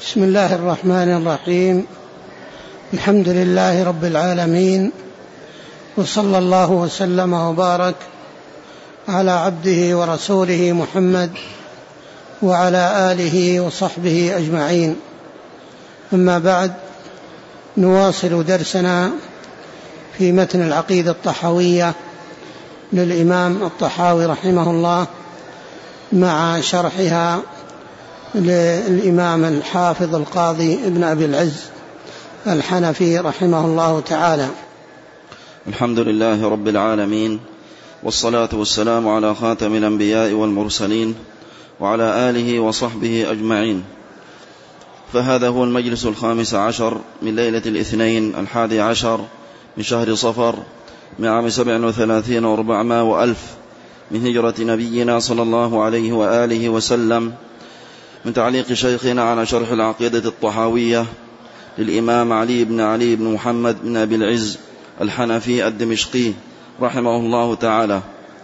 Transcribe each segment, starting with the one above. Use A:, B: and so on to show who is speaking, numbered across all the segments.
A: بسم الله الرحمن الرحيم. الحمد لله رب العالمين، وصلى الله وسلم وبارك على عبده ورسوله محمد وعلى آله وصحبه أجمعين. أما بعد، نواصل درسنا في متن العقيدة الطحاوية للإمام الطحاوي رحمه الله، مع شرحها للإمام الحافظ القاضي ابن أبي العز الحنفي رحمه الله تعالى.
B: الحمد لله رب العالمين، والصلاة والسلام على خاتم الأنبياء والمرسلين وعلى آله وصحبه أجمعين. فهذا هو المجلس 15 من ليلة الاثنين 11 من شهر صفر من عام 37 و400 وألف من هجرة نبينا صلى الله عليه وآله وسلم، من تعليق شيخنا على شرح العقيدة الطحاوية للإمام علي بن محمد بن أبي العز الحنفي الدمشقي رحمه الله تعالى.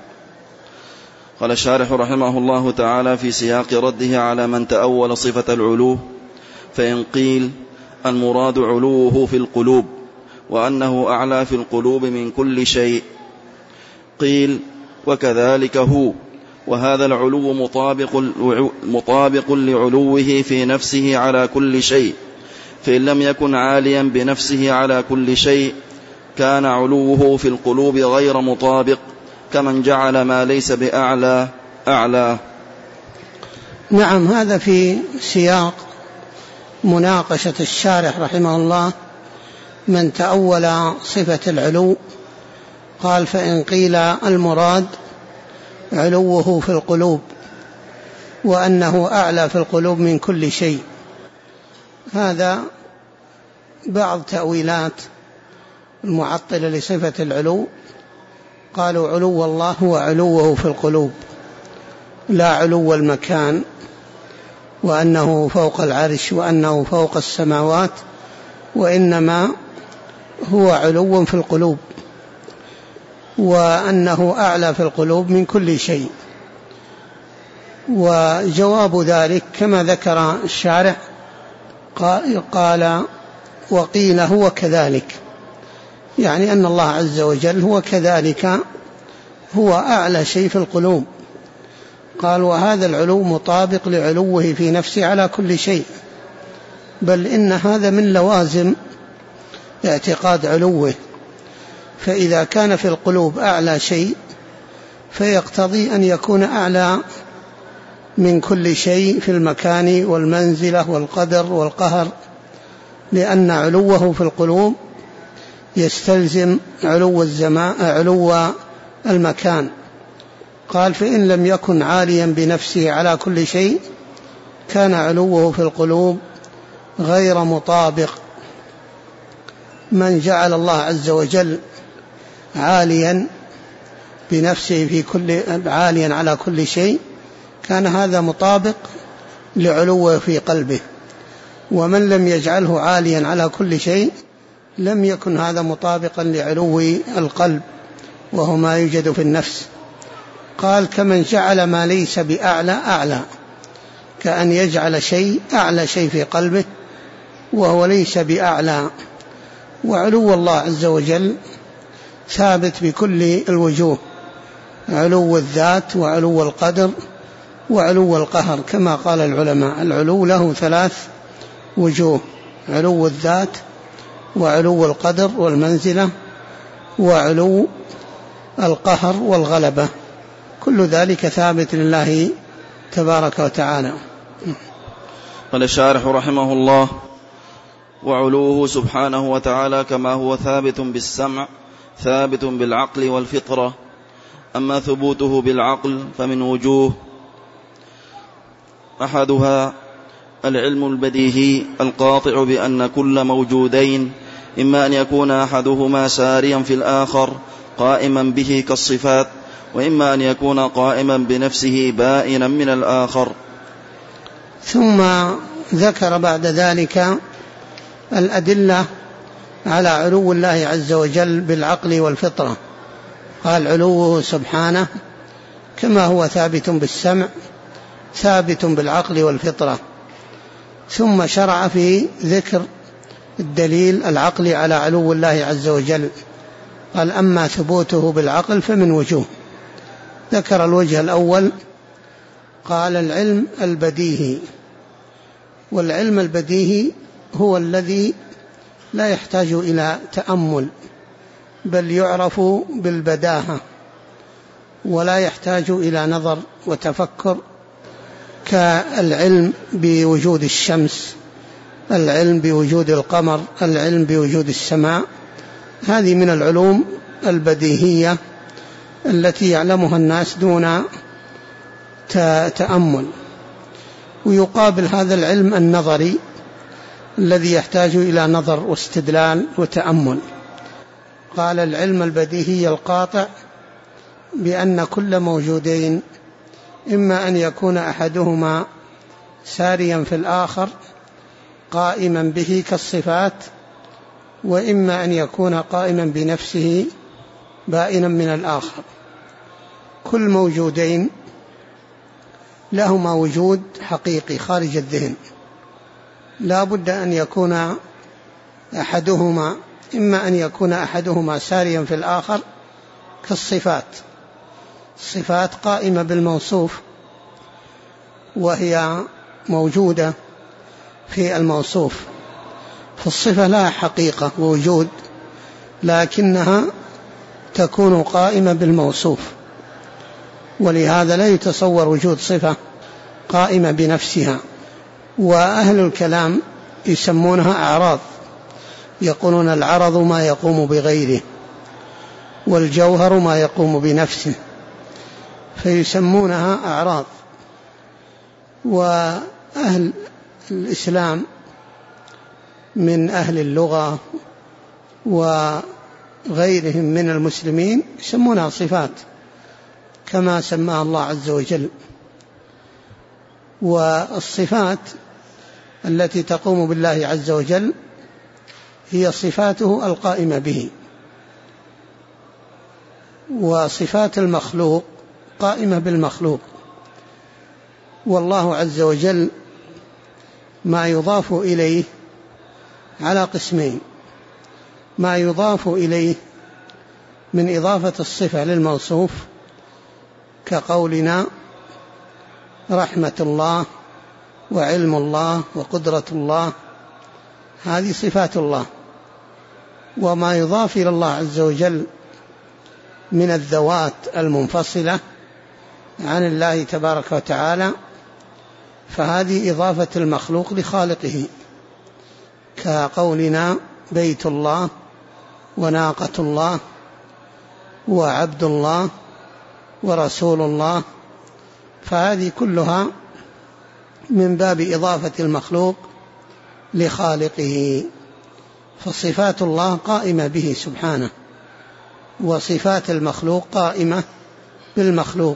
B: قال الشارح رحمه الله تعالى في سياق رده على من تأول صفة العلو: فإن قيل المراد علوه في القلوب وأنه أعلى في القلوب من كل شيء، قيل وكذلك هو، وهذا العلو مطابق لعلوه في نفسه على كل شيء، فإن لم يكن عاليا بنفسه على كل شيء كان علوه في القلوب غير مطابق، كمن جعل ما ليس بأعلى أعلى.
A: نعم، هذا في سياق مناقشة الشارح رحمه الله من تأول صفة العلو. قال: فإن قيل المراد علوه في القلوب وأنه أعلى في القلوب من كل شيء. هذا بعض تأويلات المعطلة لصفة العلو، قالوا علو الله هو علوه في القلوب، لا علو المكان، وأنه فوق العرش وأنه فوق السماوات، وإنما هو علو في القلوب، وأنه أعلى في القلوب من كل شيء. وجواب ذلك كما ذكر الشارع، قال: وقيل هو كذلك، يعني أن الله عز وجل هو كذلك، هو أعلى شيء في القلوب. قال: وهذا العلو مطابق لعلوه في نفسه على كل شيء، بل إن هذا من لوازم اعتقاد علوه، فإذا كان في القلوب أعلى شيء فيقتضي أن يكون أعلى من كل شيء في المكان والمنزلة والقدر والقهر، لأن علوه في القلوب يستلزم علو المكان. قال: فإن لم يكن عاليا بنفسه على كل شيء كان علوه في القلوب غير مطابق. من جعل الله عز وجل عاليا بنفسه عاليا على كل شيء كان هذا مطابق لعلوه في قلبه، ومن لم يجعله عاليا على كل شيء لم يكن هذا مطابقا لعلو القلب، وهو ما يوجد في النفس. قال: كمن جعل ما ليس بأعلى أعلى، كأن يجعل شيء أعلى شيء في قلبه وهو ليس بأعلى. وعلو الله عز وجل ثابت بكل الوجوه: علو الذات وعلو القدر وعلو القهر، كما قال العلماء العلو له 3 وجوه: علو الذات وعلو القدر والمنزلة وعلو القهر والغلبة، كل ذلك ثابت لله تبارك وتعالى.
B: قال الشارح رحمه الله: وعلوه سبحانه وتعالى كما هو ثابت بالسمع ثابت بالعقل والفطرة. أما ثبوته بالعقل فمن وجوه: أحدها العلم البديهي القاطع بأن كل موجودين إما أن يكون أحدهما ساريا في الآخر قائما به كالصفات، وإما أن يكون قائما بنفسه بائنا من الآخر.
A: ثم ذكر بعد ذلك الأدلة على علو الله عز وجل بالعقل والفطرة. قال: علوه سبحانه كما هو ثابت بالسمع ثابت بالعقل والفطرة. ثم شرع في ذكر الدليل العقلي على علو الله عز وجل. قال أما ثبوته بالعقل فمن وجوه. ذكر الوجه الأول، قال العلم البديهي. والعلم البديهي هو الذي لا يحتاج إلى تأمل، بل يعرف بالبداهة، ولا يحتاج إلى نظر وتفكر، كالعلم بوجود الشمس، العلم بوجود القمر، العلم بوجود السماء. هذه من العلوم البديهية التي يعلمها الناس دون تأمل. ويقابل هذا العلم النظري الذي يحتاج إلى نظر واستدلال وتأمل. قال العلم البديهي القاطع بأن كل موجودين إما أن يكون أحدهما ساريا في الآخر قائما به كالصفات، وإما أن يكون قائما بنفسه بائنا من الآخر. كل موجودين لهما وجود حقيقي خارج الذهن، لا بد أن يكون أحدهما، إما أن يكون أحدهما ساريا في الآخر كالصفات. الصفات قائمة بالموصوف وهي موجودة في الموصوف، فالصفة لها حقيقة ووجود، لكنها تكون قائمة بالموصوف، ولهذا لا يتصور وجود صفة قائمة بنفسها. وأهل الكلام يسمونها أعراض، يقولون العرض ما يقوم بغيره، والجوهر ما يقوم بنفسه، فيسمونها أعراض. وأهل الإسلام من أهل اللغة وغيرهم من المسلمين يسمونها صفات كما سماها الله عز وجل. والصفات التي تقوم بالله عز وجل هي صفاته القائمة به، وصفات المخلوق قائمة بالمخلوق. والله عز وجل ما يضاف إليه على قسمين: ما يضاف إليه من إضافة الصفة للموصوف كقولنا رحمة الله وعلم الله وقدرة الله، هذه صفات الله. وما يضاف إلى الله عز وجل من الذوات المنفصلة عن الله تبارك وتعالى، فهذه إضافة المخلوق لخالقه، كقولنا بيت الله وناقة الله وعبد الله ورسول الله، فهذه كلها من باب إضافة المخلوق لخالقه. فصفات الله قائمة به سبحانه، وصفات المخلوق قائمة بالمخلوق.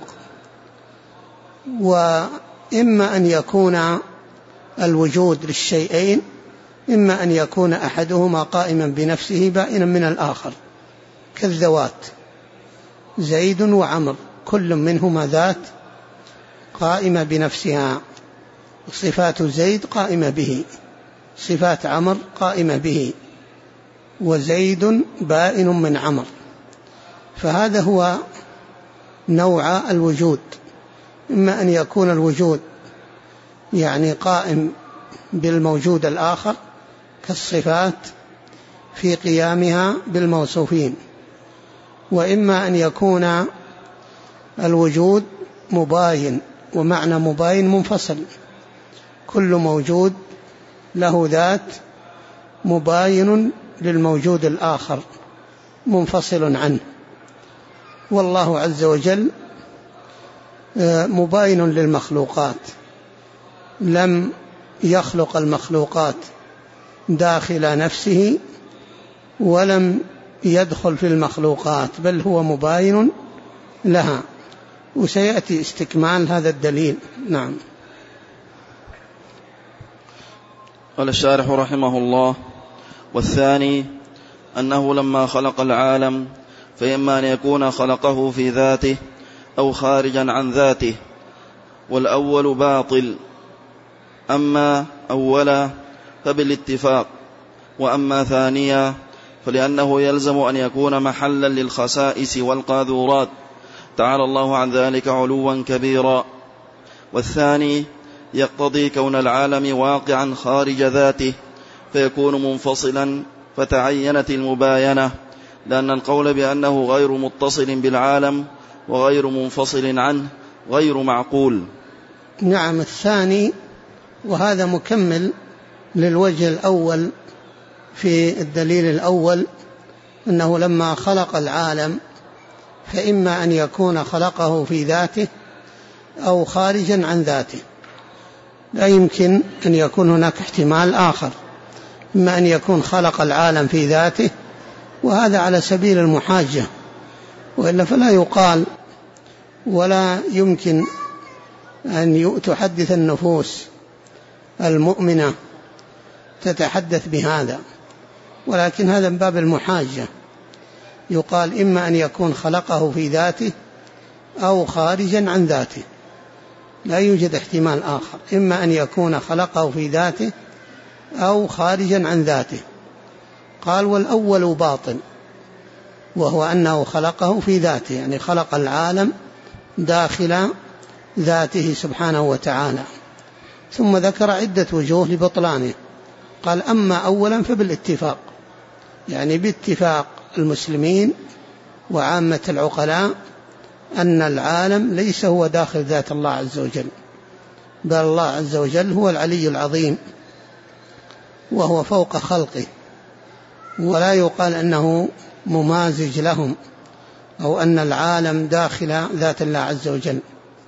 A: وإما أن يكون الوجود للشيئين، إما أن يكون أحدهما قائما بنفسه بائنا من الآخر، كالذوات زيد وعمر، كل منهما ذات قائمة بنفسها، صفات زيد قائمة به، صفات عمر قائمة به، وزيد بائن من عمر. فهذا هو نوع الوجود، إما أن يكون الوجود يعني قائم بالموجود الآخر كالصفات في قيامها بالموصوفين، وإما أن يكون الوجود مباين، ومعنى مباين منفصل، كل موجود له ذات مباين للموجود الآخر منفصل عنه. والله عز وجل مباين للمخلوقات، لم يخلق المخلوقات داخل نفسه ولم يدخل في المخلوقات، بل هو مباين لها، وسيأتي استكمال هذا الدليل. نعم.
B: قال الشارح رحمه الله: والثاني أنه لما خلق العالم فإما أن يكون خلقه في ذاته أو خارجا عن ذاته، والأول باطل أما أولا فبالاتفاق، وأما ثانيا فلأنه يلزم أن يكون محلا للخسائس والقاذورات تعالى الله عن ذلك علوا كبيرا. والثاني يقتضي كون العالم واقعا خارج ذاته فيكون منفصلا فتعينت المباينة، لأن القول بأنه غير متصل بالعالم وغير منفصل عنه غير معقول.
A: نعم. الثاني، وهذا مكمل للوجه الأول في الدليل الأول، أنه لما خلق العالم فإما أن يكون خلقه في ذاته أو خارجا عن ذاته، لا يمكن أن يكون هناك احتمال آخر، إما أن يكون خلق العالم في ذاته، وهذا على سبيل المحاجة، وإلا فلا يقال ولا يمكن أن تحدث النفوس المؤمنة تتحدث بهذا، ولكن هذا من باب المحاجة، يقال إما أن يكون خلقه في ذاته أو خارجا عن ذاته، لا يوجد احتمال آخر، إما أن يكون خلقه في ذاته أو خارجا عن ذاته. قال والأول باطل، وهو أنه خلقه في ذاته، يعني خلق العالم داخل ذاته سبحانه وتعالى. ثم ذكر عدة وجوه لبطلانه، قال أما أولا فبالاتفاق، يعني باتفاق المسلمين وعامة العقلاء أن العالم ليس هو داخل ذات الله عز وجل، بل الله عز وجل هو العلي العظيم وهو فوق خلقه، ولا يقال أنه ممازج لهم أو أن العالم داخل ذات الله عز وجل.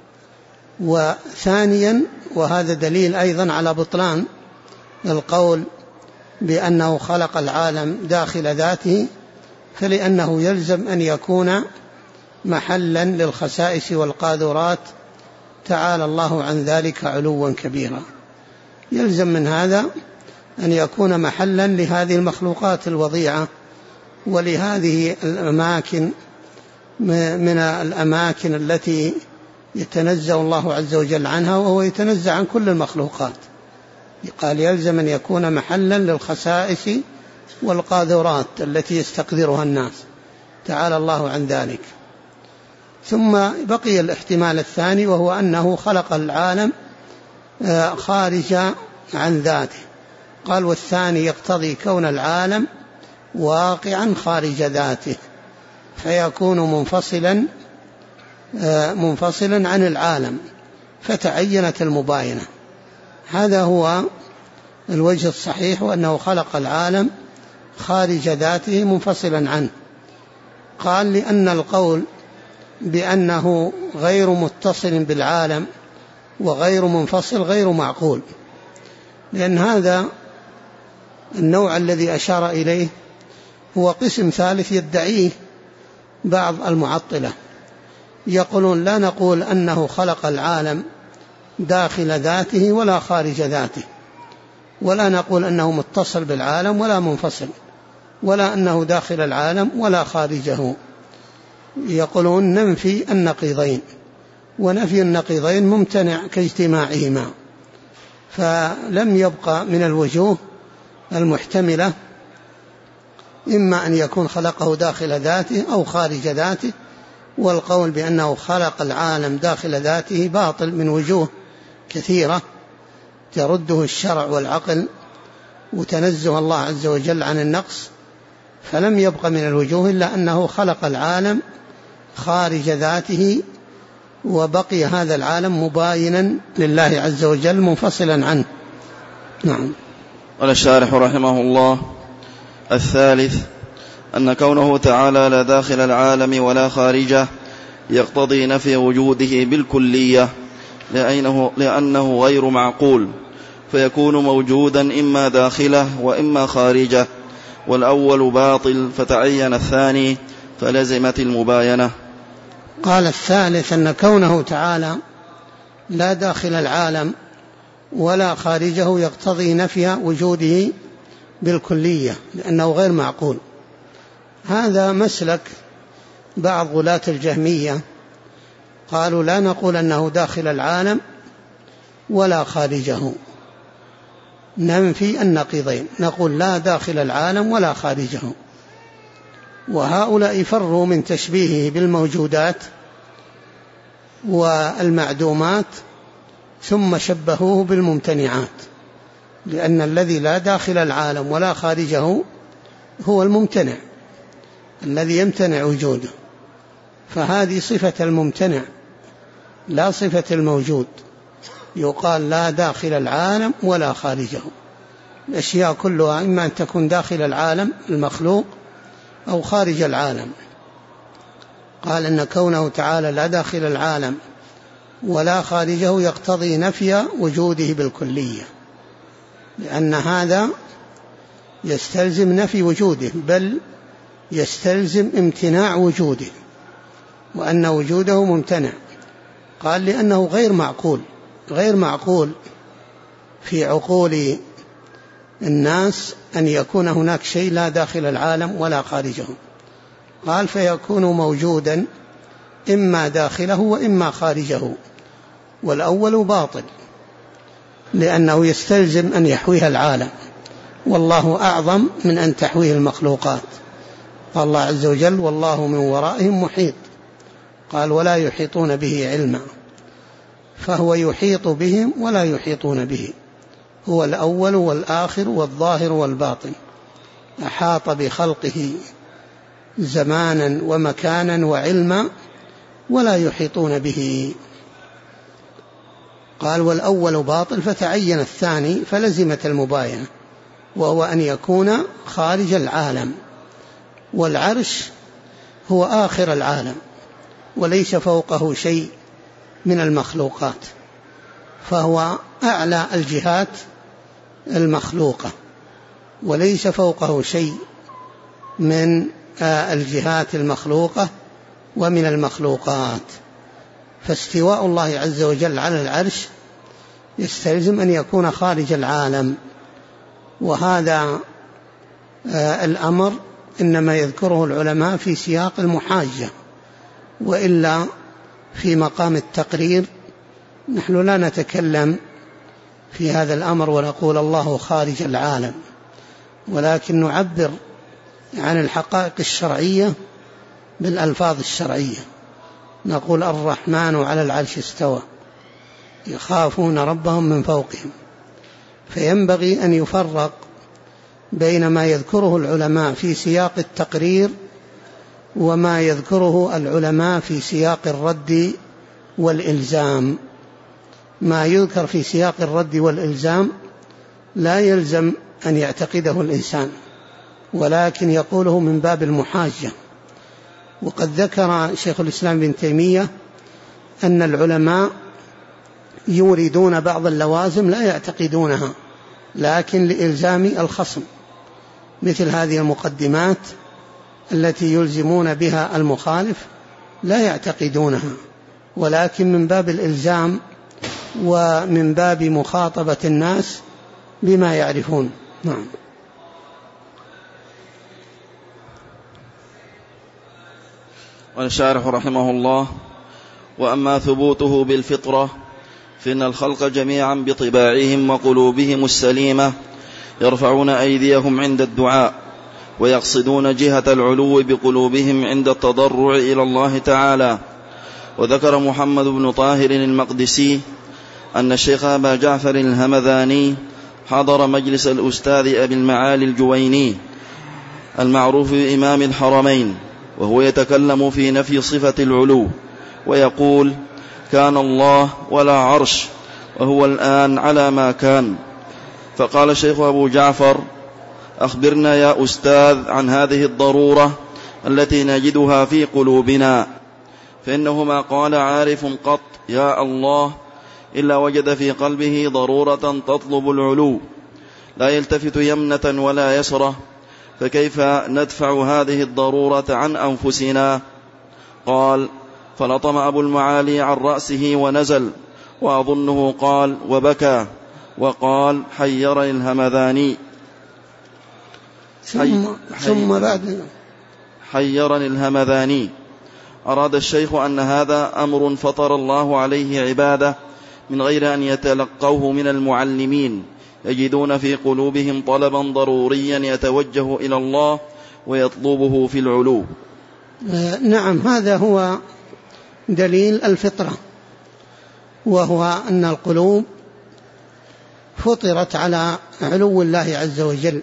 A: وثانيا، وهذا دليل أيضا على بطلان القول بأنه خلق العالم داخل ذاته، فلأنه يلزم أن يكون محلا للخسائس والقاذورات تعالى الله عن ذلك علوا كبيرا. يلزم من هذا أن يكون محلا لهذه المخلوقات الوضيعة ولهذه الأماكن من الأماكن التي يتنزه الله عز وجل عنها، وهو يتنزه عن كل المخلوقات. قال يلزم أن يكون محلا للخسائس والقاذورات التي يستقذرها الناس تعالى الله عن ذلك. ثم بقي الاحتمال الثاني، وهو أنه خلق العالم خارج عن ذاته. قال والثاني يقتضي كون العالم واقعا خارج ذاته فيكون منفصلا عن العالم فتعينت المباينة. هذا هو الوجه الصحيح، وأنه خلق العالم خارج ذاته منفصلا عنه. قال لأن القول بأنه غير متصل بالعالم وغير منفصل غير معقول، لأن هذا النوع الذي أشار إليه هو قسم ثالث يدعيه بعض المعطلة، يقولون لا نقول أنه خلق العالم داخل ذاته ولا خارج ذاته، ولا نقول أنه متصل بالعالم ولا منفصل، ولا أنه داخل العالم ولا خارجه. يقولون ننفي النقيضين، ونفي النقيضين ممتنع كاجتماعهما، فلم يبقى من الوجوه المحتملة إما أن يكون خلقه داخل ذاته أو خارج ذاته. والقول بأنه خلق العالم داخل ذاته باطل من وجوه كثيرة ترده الشرع والعقل وتنزه الله عز وجل عن النقص، فلم يبق من الوجوه إلا أنه خلق العالم خارج ذاته، وبقي هذا العالم مباينا لله عز وجل منفصلا عنه. نعم.
B: قال الشارح رحمه الله: الثالث أن كونه تعالى لا داخل العالم ولا خارجه يقتضي نفي وجوده بالكلية، لأنه غير معقول، فيكون موجودا إما داخله وإما خارجه، والأول باطل فتعين الثاني فلزمت المباينة.
A: قال الثالث أن كونه تعالى لا داخل العالم ولا خارجه يقتضي نفي وجوده بالكلية، لأنه غير معقول. هذا مسلك بعض غلاة الجهمية، قالوا لا نقول أنه داخل العالم ولا خارجه، ننفي النقيضين، نقول لا داخل العالم ولا خارجه. وهؤلاء فروا من تشبيهه بالموجودات والمعدومات ثم شبهوه بالممتنعات، لأن الذي لا داخل العالم ولا خارجه هو الممتنع الذي يمتنع وجوده، فهذه صفة الممتنع لا صفة الموجود. يقال لا داخل العالم ولا خارجه، الأشياء كلها إما أن تكون داخل العالم المخلوق أو خارج العالم. قال إن كونه تعالى لا داخل العالم ولا خارجه يقتضي نفي وجوده بالكلية، لأن هذا يستلزم نفي وجوده، بل يستلزم امتناع وجوده، وأن وجوده ممتنع. قال لأنه غير معقول في عقول الناس أن يكون هناك شيء لا داخل العالم ولا خارجه. قال فيكون موجودا إما داخله وإما خارجه، والأول باطل لأنه يستلزم أن يحويها العالم، والله أعظم من أن تحويه المخلوقات. قال الله عز وجل والله من ورائهم محيط، قال ولا يحيطون به علما، فهو يحيط بهم ولا يحيطون به، هو الأول والآخر والظاهر والباطن، أحاط بخلقه زمانا ومكانا وعلما ولا يحيطون به. قال والأول باطل فتعين الثاني فلزمت المباينة، وهو أن يكون خارج العالم، والعرش هو آخر العالم وليس فوقه شيء من المخلوقات، فهو أعلى الجهات المخلوقة وليس فوقه شيء من الجهات المخلوقة ومن المخلوقات. فاستواء الله عز وجل على العرش يستلزم أن يكون خارج العالم، وهذا الأمر إنما يذكره العلماء في سياق المحاجة، وإلا في مقام التقرير نحن لا نتكلم في هذا الأمر ونقول الله خارج العالم، ولكن نعبر عن الحقائق الشرعية بالألفاظ الشرعية. نقول الرحمن على العرش استوى يخافون ربهم من فوقهم. فينبغي أن يفرق بين ما يذكره العلماء في سياق التقرير وما يذكره العلماء في سياق الرد والإلزام. ما يذكر في سياق الرد والإلزام لا يلزم أن يعتقده الإنسان، ولكن يقوله من باب المحاجة. وقد ذكر شيخ الإسلام ابن تيمية أن العلماء يوردون بعض اللوازم لا يعتقدونها، لكن لإلزام الخصم، مثل هذه المقدمات التي يلزمون بها المخالف لا يعتقدونها، ولكن من باب الإلزام ومن باب مخاطبة الناس بما يعرفون. نعم.
B: والشارح رحمه الله: وأما ثبوته بالفطرة فإن الخلق جميعا بطباعهم وقلوبهم السليمة يرفعون أيديهم عند الدعاء، ويقصدون جهة العلو بقلوبهم عند التضرع إلى الله تعالى. وذكر محمد بن طاهر المقدسي أن الشيخ أبا جعفر الهمذاني حضر مجلس الأستاذ أبي المعالي الجويني المعروف بإمام الحرمين، وهو يتكلم في نفي صفة العلو ويقول: كان الله ولا عرش وهو الآن على ما كان. فقال الشيخ أبو جعفر: أخبرنا يا أستاذ عن هذه الضرورة التي نجدها في قلوبنا، فإنه ما قال عارف قط يا الله إلا وجد في قلبه ضرورة تطلب العلو، لا يلتفت يمنة ولا يسرة، فكيف ندفع هذه الضرورة عن أنفسنا؟ قال: فلطم أبو المعالي عن رأسه ونزل، وأظنه قال وبكى، وقال: حيرني الهمذاني.
A: ثم بعد
B: حيرني الهمذاني. أراد الشيخ أن هذا أمر فطر الله عليه عباده من غير أن يتلقوه من المعلمين، يجدون في قلوبهم طلبا ضروريا يتوجه إلى الله ويطلبه في العلو.
A: نعم، هذا هو دليل الفطرة، وهو أن القلوب فطرت على علو الله عز وجل.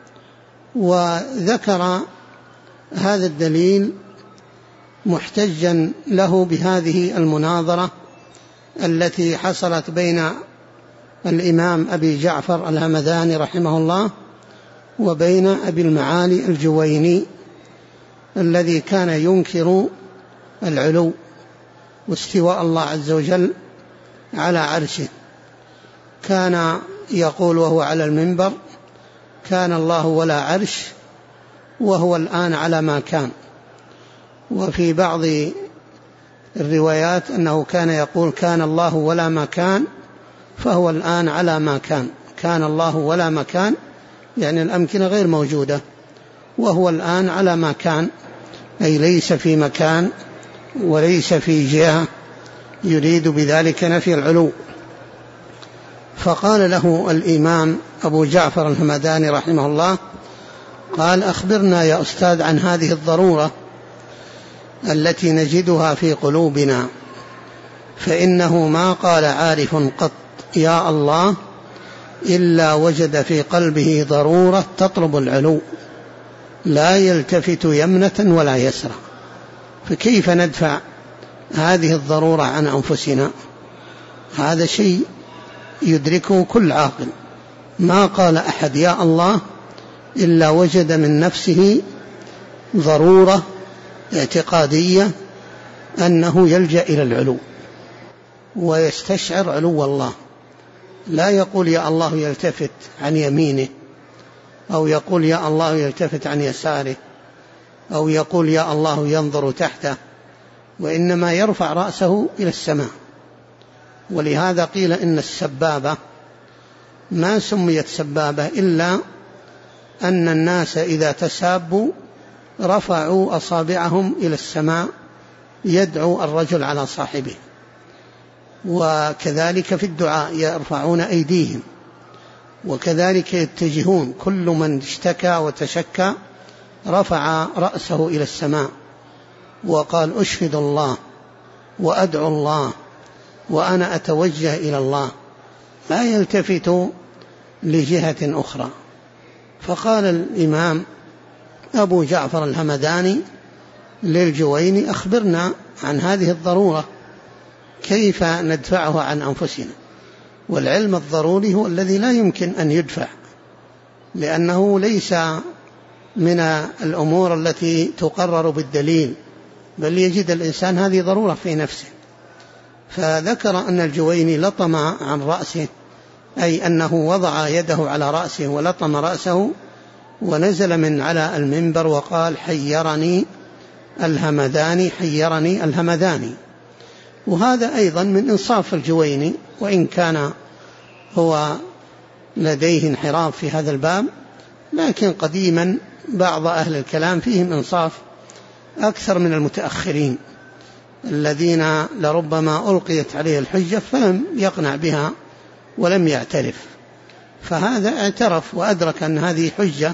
A: وذكر هذا الدليل محتجا له بهذه المناظرة التي حصلت بين الإمام أبي جعفر الهمذاني رحمه الله وبين أبي المعالي الجويني الذي كان ينكر العلو واستواء الله عز وجل على عرشه. كان يقول وهو على المنبر: كان الله ولا عرش، وهو الآن على ما كان. وفي بعض الروايات أنه كان يقول: كان الله ولا مكان، فهو الآن على ما كان. كان الله ولا مكان يعني الأمكنة غير موجودة، وهو الآن على ما كان، أي ليس في مكان وليس في جهة، يريد بذلك نفي العلو. فقال له الإمام أبو جعفر الهمداني رحمه الله، قال: أخبرنا يا أستاذ عن هذه الضرورة التي نجدها في قلوبنا، فإنه ما قال عارف قط يا الله إلا وجد في قلبه ضرورة تطلب العلو، لا يلتفت يمنة ولا يسرى. فكيف ندفع هذه الضرورة عن أنفسنا؟ هذا شيء يدركه كل عاقل. ما قال أحد يا الله إلا وجد من نفسه ضرورة اعتقادية أنه يلجأ إلى العلو ويستشعر علو الله. لا يقول يا الله يلتفت عن يمينه، أو يقول يا الله يلتفت عن يساره، أو يقول يا الله ينظر تحته، وإنما يرفع رأسه إلى السماء. ولهذا قيل إن السبابة ما سميت سبابة إلا أن الناس إذا تسابوا رفعوا أصابعهم إلى السماء يدعو الرجل على صاحبه، وكذلك في الدعاء يرفعون أيديهم، وكذلك يتجهون. كل من اشتكى وتشكى رفع رأسه إلى السماء وقال: أشهد الله وأدعو الله وأنا أتوجه إلى الله، لا يلتفت لجهة أخرى. فقال الإمام أبو جعفر الهمداني للجويني: أخبرنا عن هذه الضرورة، كيف ندفعها عن أنفسنا؟ والعلم الضروري هو الذي لا يمكن أن يدفع، لأنه ليس من الأمور التي تقرر بالدليل، بل يجد الإنسان هذه ضرورة في نفسه. فذكر أن الجويني لطم عن رأسه، أي أنه وضع يده على رأسه ولطم رأسه، ونزل من على المنبر وقال: حيرني الهمداني، حيرني الهمداني. وهذا أيضا من إنصاف الجويني، وإن كان هو لديه انحراف في هذا الباب، لكن قديما بعض أهل الكلام فيهم إنصاف أكثر من المتأخرين الذين لربما ألقيت عليه الحجة فلم يقنع بها ولم يعترف. فهذا اعترف وأدرك أن هذه حجة،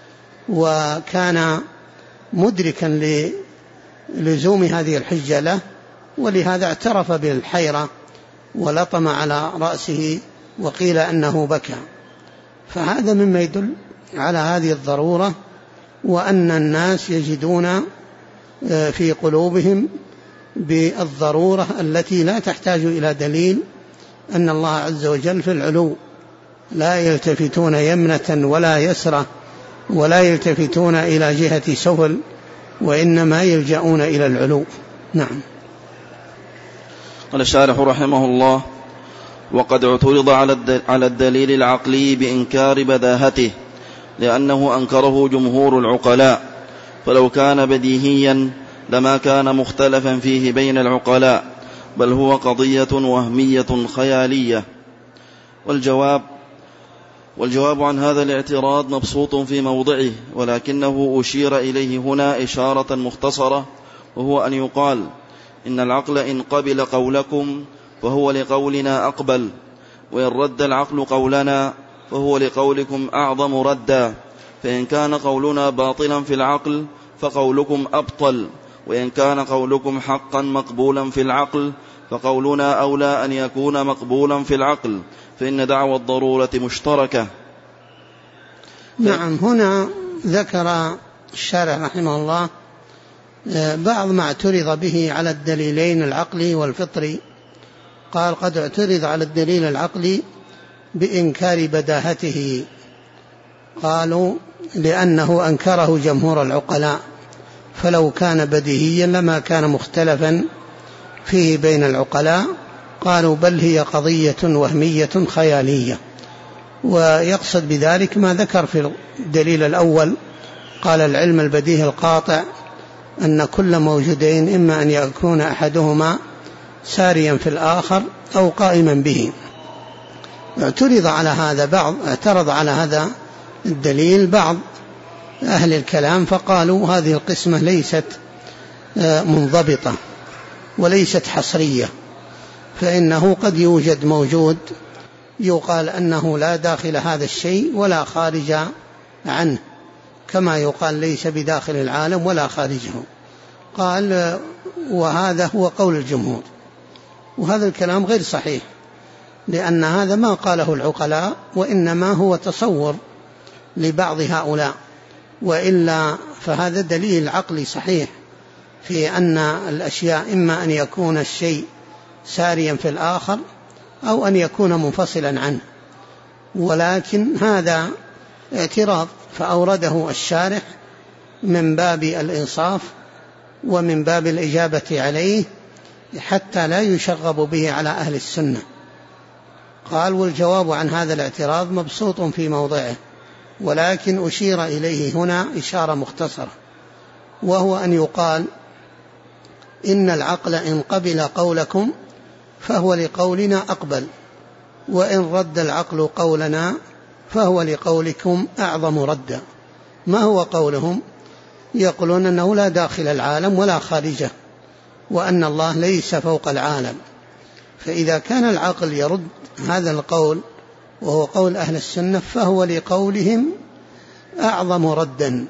A: وكان مدركا للزوم هذه الحجة له، ولهذا اعترف بالحيرة ولطم على رأسه، وقيل أنه بكى. فهذا مما يدل على هذه الضرورة، وأن الناس يجدون في قلوبهم بالضرورة التي لا تحتاج إلى دليل، أن الله عز وجل في العلو، لا يلتفتون يمنة ولا يسرى، ولا يلتفتون إلى جهة سفل، وإنما يلجؤون إلى العلو. نعم.
B: قال الشارح رحمه الله: وقد اعترض على الدليل العقلي بإنكار بداهته، لأنه أنكره جمهور العقلاء، فلو كان بديهيا لما كان مختلفا فيه بين العقلاء، بل هو قضية وهمية خيالية. والجواب عن هذا الاعتراض مبسوط في موضعه، ولكنه أشير إليه هنا إشارة مختصرة، وهو أن يقال: إن العقل إن قبل قولكم فهو لقولنا أقبل، وإن رد العقل قولنا وهو لقولكم أعظم ردا. فإن كان قولنا باطلا في العقل فقولكم أبطل، وإن كان قولكم حقا مقبولا في العقل فقولنا أولى أن يكون مقبولا في العقل، فإن دعوى الضرورة مشتركة.
A: نعم. هنا ذكر الشارح رحمه الله بعض ما اعترض به على الدليلين العقلي والفطري. قال قد اعترض على الدليل العقلي بإنكار بداهته، قالوا لأنه أنكره جمهور العقلاء، فلو كان بديهيا لما كان مختلفا فيه بين العقلاء. قالوا بل هي قضية وهمية خيالية، ويقصد بذلك ما ذكر في الدليل الأول. قال العلم البديهي القاطع أن كل موجودين إما أن يكون أحدهما ساريا في الآخر أو قائما به. اعترض على هذا الدليل بعض أهل الكلام، فقالوا هذه القسمة ليست منضبطة وليست حصرية، فإنه قد يوجد موجود يقال أنه لا داخل هذا الشيء ولا خارج عنه، كما يقال ليس بداخل العالم ولا خارجه. قال وهذا هو قول الجمهور، وهذا الكلام غير صحيح، لأن هذا ما قاله العقلاء، وإنما هو تصور لبعض هؤلاء، وإلا فهذا دليل عقلي صحيح في أن الأشياء إما أن يكون الشيء ساريا في الآخر أو أن يكون منفصلا عنه. ولكن هذا اعتراض فأورده الشارح من باب الإنصاف ومن باب الإجابة عليه حتى لا يشغب به على أهل السنة. قال والجواب عن هذا الاعتراض مبسوط في موضعه، ولكن أشير إليه هنا إشارة مختصرة، وهو أن يقال إن العقل إن قبل قولكم فهو لقولنا أقبل، وإن رد العقل قولنا فهو لقولكم أعظم ردا. ما هو قولهم؟ يقولون أنه لا داخل العالم ولا خارجه، وأن الله ليس فوق العالم. فإذا كان العقل يرد هذا القول وهو قول أهل السنة فهو لقولهم أعظم ردا،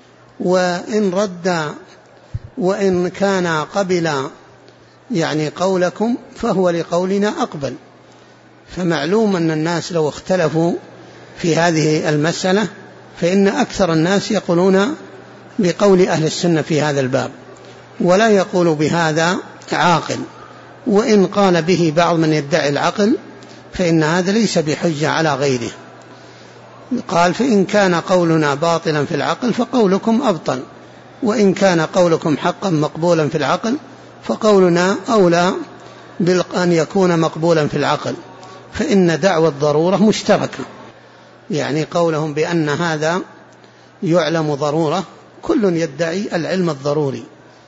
A: وإن كان قبل يعني قولكم فهو لقولنا أقبل. فمعلوم أن الناس لو اختلفوا في هذه المسألة فإن أكثر الناس يقولون بقول أهل السنة في هذا الباب، ولا يقول بهذا عاقل، وإن قال به بعض من يدعي العقل فإن هذا ليس بحجة على غيره. قال فإن كان قولنا باطلا في العقل فقولكم أبطل، وإن كان قولكم حقا مقبولا في العقل فقولنا أولى أن يكون مقبولا في العقل، فإن دعوى الضرورة مشتركة. يعني قولهم بأن هذا يعلم ضرورة، كل يدعي العلم الضروري،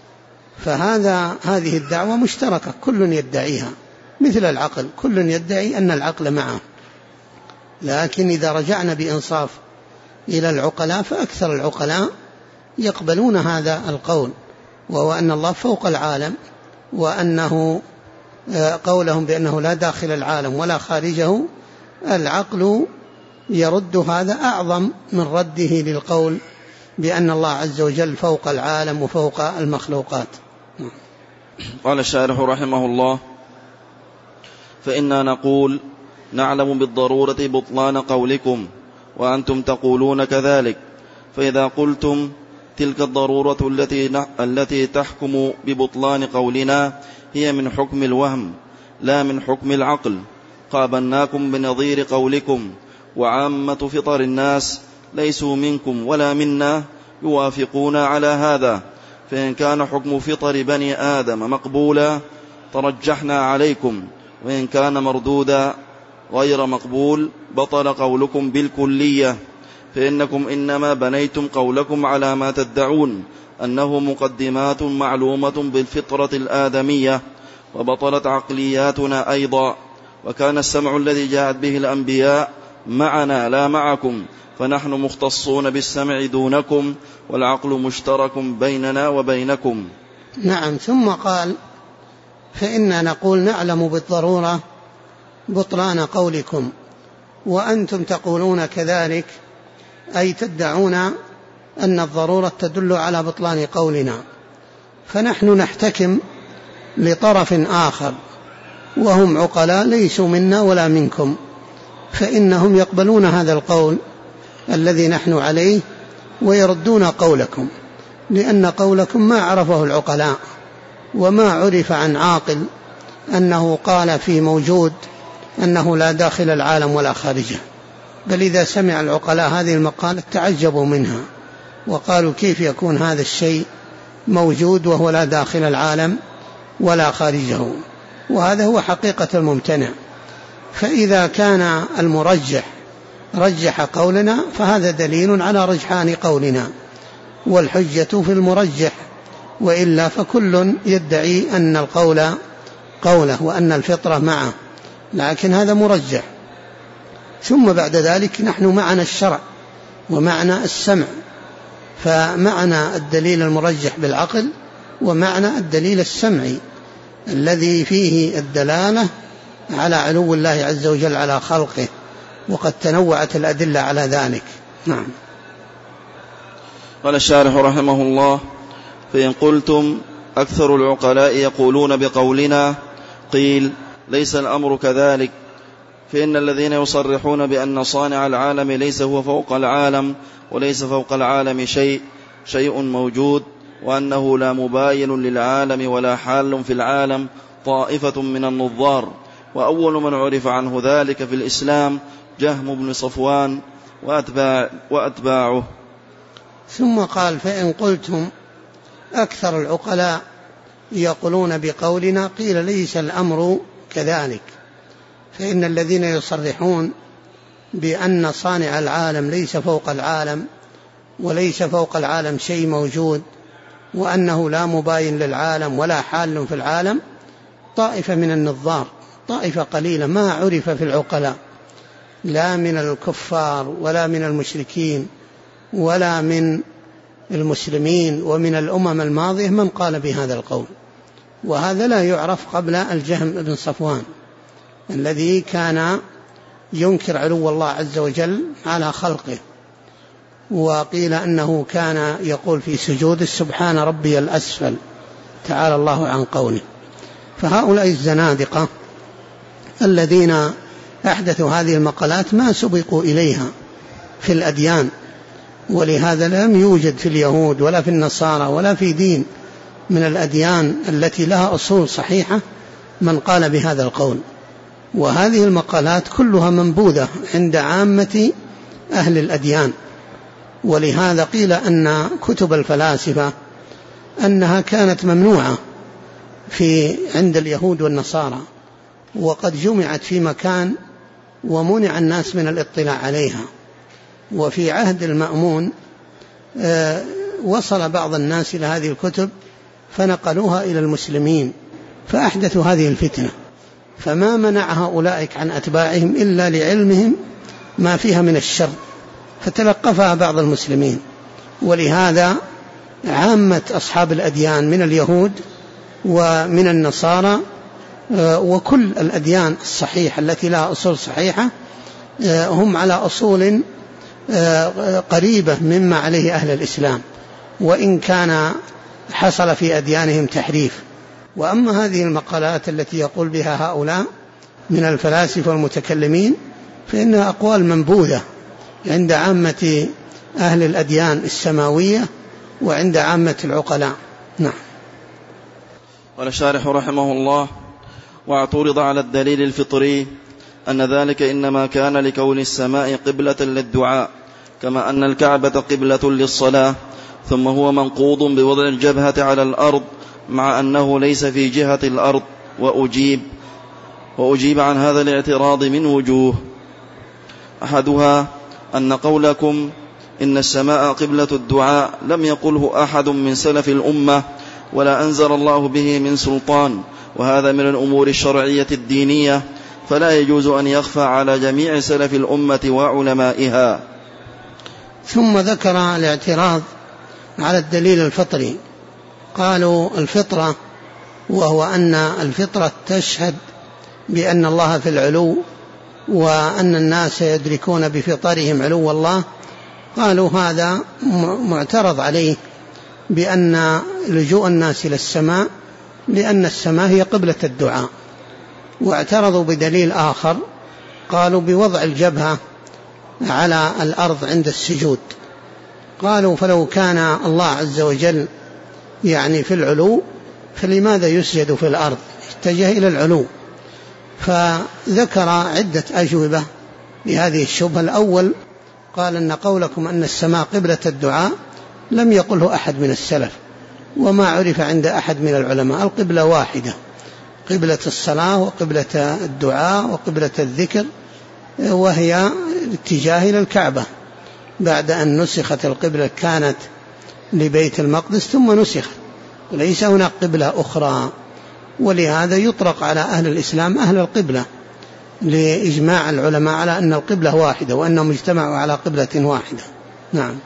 A: هذه الدعوة مشتركة كل يدعيها، مثل العقل كل يدعي أن العقل معه. لكن إذا رجعنا بإنصاف إلى العقلاء فأكثر العقلاء يقبلون هذا القول، وهو أن الله فوق العالم، وأنه قولهم بأنه لا داخل العالم ولا خارجه العقل يرد هذا أعظم من رده للقول بأن الله عز وجل فوق العالم وفوق المخلوقات.
B: قال الشارح رحمه الله: فإنا نقول نعلم بالضرورة بطلان قولكم وأنتم تقولون كذلك، فإذا قلتم تلك الضرورة التي تحكم ببطلان قولنا هي من حكم الوهم لا من حكم العقل، قابلناكم بنظير قولكم، وعامة فطر الناس ليسوا منكم ولا منا يوافقون على هذا، فإن كان حكم فطر بني آدم مقبولا ترجحنا عليكم، وإن كان مردودا غير مقبول بطل قولكم بالكلية، فإنكم إنما بنيتم قولكم على ما تدعون أنه مقدمات معلومة بالفطرة الآدمية، وبطلت عقلياتنا أيضا. وكان السمع الذي جاءت به الأنبياء معنا لا معكم، فنحن مختصون بالسمع دونكم، والعقل مشترك بيننا وبينكم.
A: نعم. ثم قال: فإنا نقول نعلم بالضرورة بطلان قولكم وأنتم تقولون كذلك، أي تدعون أن الضرورة تدل على بطلان قولنا، فنحن نحتكم لطرف آخر وهم عقلاء ليسوا منا ولا منكم، فإنهم يقبلون هذا القول الذي نحن عليه ويردون قولكم، لأن قولكم ما عرفه العقلاء وما عرف عن عاقل أنه قال في موجود أنه لا داخل العالم ولا خارجه، بل إذا سمع العقلاء هذه المقالة تعجبوا منها وقالوا كيف يكون هذا الشيء موجود وهو لا داخل العالم ولا خارجه، وهذا هو حقيقة الممتنع. فإذا كان المرجح رجح قولنا فهذا دليل على رجحان قولنا، والحجة في المرجح، وإلا فكل يدعي أن القول قوله وأن الفطرة معه، لكن هذا مرجح. ثم بعد ذلك نحن معنا الشرع ومعنا السمع، فمعنا الدليل المرجح بالعقل ومعنا الدليل السمعي الذي فيه الدلالة على علو الله عز وجل على خلقه، وقد تنوعت الأدلة على ذلك. نعم.
B: قال الشارح رحمه الله: فإن قلتم أكثر العقلاء يقولون بقولنا، قيل: ليس الأمر كذلك، فإن الذين يصرحون بأن صانع العالم ليس هو فوق العالم وليس فوق العالم شيء موجود، وأنه لا مباين للعالم ولا حال في العالم، طائفة من النظار، وأول من عرف عنه ذلك في الإسلام جهم بن صفوان وأتباعه.
A: ثم قال: فإن قلتم أكثر العقلاء يقولون بقولنا، قيل: ليس الأمر كذلك، فإن الذين يصرحون بأن صانع العالم ليس فوق العالم وليس فوق العالم شيء موجود، وأنه لا مباين للعالم ولا حال في العالم، طائفة من النظار، طائفة قليلة ما عرف في العقلاء، لا من الكفار ولا من المشركين ولا من المسلمين ومن الأمم الماضية من قال بهذا القول. وهذا لا يعرف قبل الجهم بن صفوان الذي كان ينكر علو الله عز وجل على خلقه، وقيل أنه كان يقول في سجوده: سبحان ربي الأسفل، تعالى الله عن قوله. فهؤلاء الزنادقة الذين أحدثوا هذه المقالات ما سبقوا إليها في الأديان، ولهذا لم يوجد في اليهود ولا في النصارى ولا في دين من الأديان التي لها أصول صحيحة من قال بهذا القول. وهذه المقالات كلها منبوذة عند عامة أهل الأديان، ولهذا قيل أن كتب الفلاسفة أنها كانت ممنوعة عند اليهود والنصارى، وقد جمعت في مكان ومنع الناس من الاطلاع عليها. وفي عهد المأمون وصل بعض الناس إلى هذه الكتب فنقلوها إلى المسلمين فأحدثوا هذه الفتنة، فما منعها أولئك عن أتباعهم إلا لعلمهم ما فيها من الشر، فتلقفها بعض المسلمين. ولهذا عامة أصحاب الأديان من اليهود ومن النصارى وكل الأديان الصحيحة التي لها أصول صحيحة هم على أصول قريبة مما عليه أهل الإسلام، وإن كان حصل في أديانهم تحريف. وأما هذه المقالات التي يقول بها هؤلاء من الفلاسفة والمتكلمين فإنها أقوال منبوذة عند عامة أهل الأديان السماوية وعند عامة العقلاء. نعم.
B: قال الشارح رحمه الله: واعترض على الدليل الفطري أن ذلك إنما كان لكون السماء قبلة للدعاء، كما أن الكعبة قبلة للصلاة، ثم هو منقوض بوضع الجبهة على الأرض مع أنه ليس في جهة الأرض. وأجيب عن هذا الاعتراض من وجوه: أحدها أن قولكم إن السماء قبلة الدعاء لم يقله أحد من سلف الأمة ولا أنزل الله به من سلطان، وهذا من الأمور الشرعية الدينية، فلا يجوز أن يخفى على جميع سلف الأمة وعلمائها.
A: ثم ذكر الاعتراض على الدليل الفطري. قالوا الفطرة، وهو أن الفطرة تشهد بأن الله في العلو وأن الناس يدركون بفطرهم علو الله، قالوا هذا معترض عليه بأن لجوء الناس إلى السماء لأن السماء هي قبلة الدعاء، واعترضوا بدليل آخر قالوا بوضع الجبهة على الأرض عند السجود. قالوا فلو كان الله عز وجل يعني في العلو فلماذا يسجد في الأرض؟ اتجه إلى العلو. فذكر عدة أجوبة لهذه الشبهة. الأول قال أن قولكم أن السماء قبلة الدعاء لم يقله أحد من السلف، وما عرف عند أحد من العلماء. القبلة واحدة، قبلة الصلاة وقبلة الدعاء وقبلة الذكر، وهي اتجاه إلى الكعبة بعد أن نسخت القبلة، كانت لبيت المقدس ثم نسخت، وليس هناك قبلة أخرى. ولهذا يطلق على أهل الإسلام أهل القبلة لإجماع العلماء على أن القبلة واحدة وأنهم اجتمعوا على قبلة واحدة. نعم.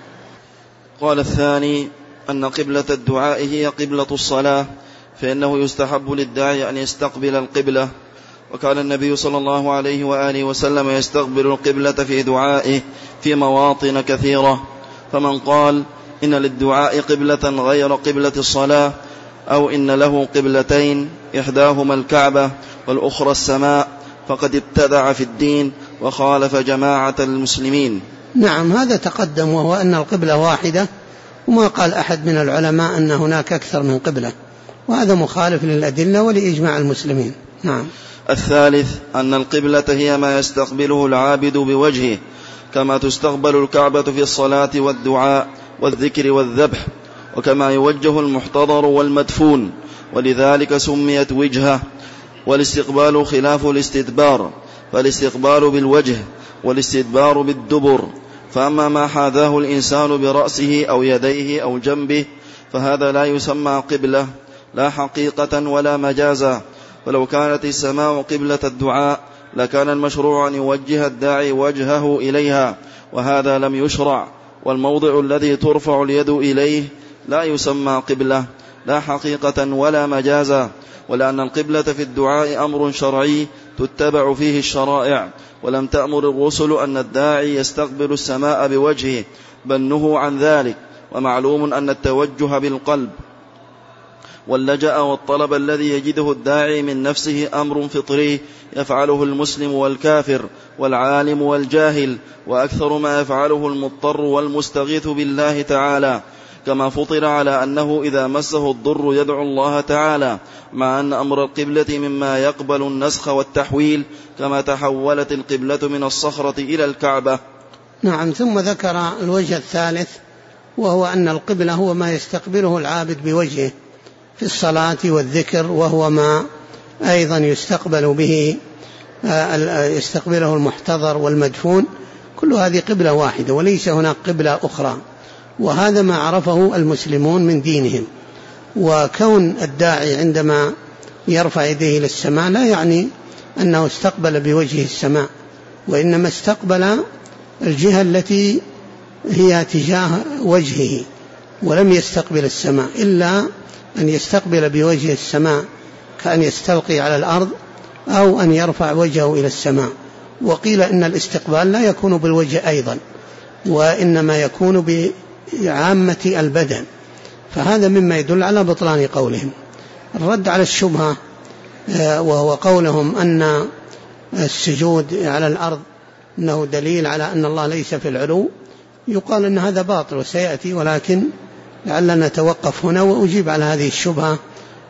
B: قال الثاني أن قبلة الدعاء هي قبلة الصلاة، فإنه يستحب للداعي أن يستقبل القبلة، وكان النبي صلى الله عليه وآله وسلم يستقبل القبلة في دعائه في مواطن كثيرة. فمن قال إن للدعاء قبلة غير قبلة الصلاة، أو إن له قبلتين إحداهما الكعبة والأخرى السماء، فقد ابتدع في الدين وخالف جماعة المسلمين.
A: نعم، هذا تقدم، وهو أن القبلة واحدة، وما قال أحد من العلماء أن هناك أكثر من قبلة، وهذا مخالف للأدلة ولإجماع المسلمين. نعم.
B: الثالث أن القبلة هي ما يستقبله العابد بوجهه، كما تستقبل الكعبة في الصلاة والدعاء والذكر والذبح، وكما يوجه المحتضر والمدفون، ولذلك سميت وجهة. والاستقبال خلاف الاستدبار، فالاستقبال بالوجه والاستدبار بالدبر. فأما ما حاذاه الإنسان برأسه أو يديه أو جنبه فهذا لا يسمى قبلة، لا حقيقة ولا مجازا. ولو كانت السماء قبلة الدعاء لكان المشروع أن يوجه الداعي وجهه إليها، وهذا لم يشرع. والموضع الذي ترفع اليد إليه لا يسمى قبلة، لا حقيقة ولا مجازا. ولأن القبلة في الدعاء أمر شرعي تتبع فيه الشرائع، ولم تأمر الرسل أن الداعي يستقبل السماء بوجهه، بل نهوا عن ذلك. ومعلوم أن التوجه بالقلب واللجأ والطلب الذي يجده الداعي من نفسه أمر فطري يفعله المسلم والكافر والعالم والجاهل، وأكثر ما يفعله المضطر والمستغيث بالله تعالى، كما فطر على أنه إذا مسه الضر يدعو الله تعالى، مع أن أمر القبلة مما يقبل النسخ والتحويل، كما تحولت القبلة من الصخرة إلى الكعبة.
A: نعم. ثم ذكر الوجه الثالث، وهو أن القبلة هو ما يستقبله العابد بوجهه في الصلاة والذكر، وهو ما أيضا يستقبل به يستقبله المحتضر والمدفون. كل هذه قبلة واحدة وليس هناك قبلة أخرى، وهذا ما عرفه المسلمون من دينهم. وكون الداعي عندما يرفع يديه إلى السماء لا يعني أنه استقبل بوجه السماء، وإنما استقبل الجهة التي هي تجاه وجهه، ولم يستقبل السماء، إلا أن يستقبل بوجه السماء كأن يستلقي على الأرض أو أن يرفع وجهه إلى السماء. وقيل إن الاستقبال لا يكون بالوجه أيضا، وإنما يكون بعامة البدن، فهذا مما يدل على بطلان قولهم. الرد على الشبهة وهو قولهم أن السجود على الأرض أنه دليل على أن الله ليس في العلو، يقال أن هذا باطل وسيأتي، ولكن لعلنا نتوقف هنا وأجيب على هذه الشبهة،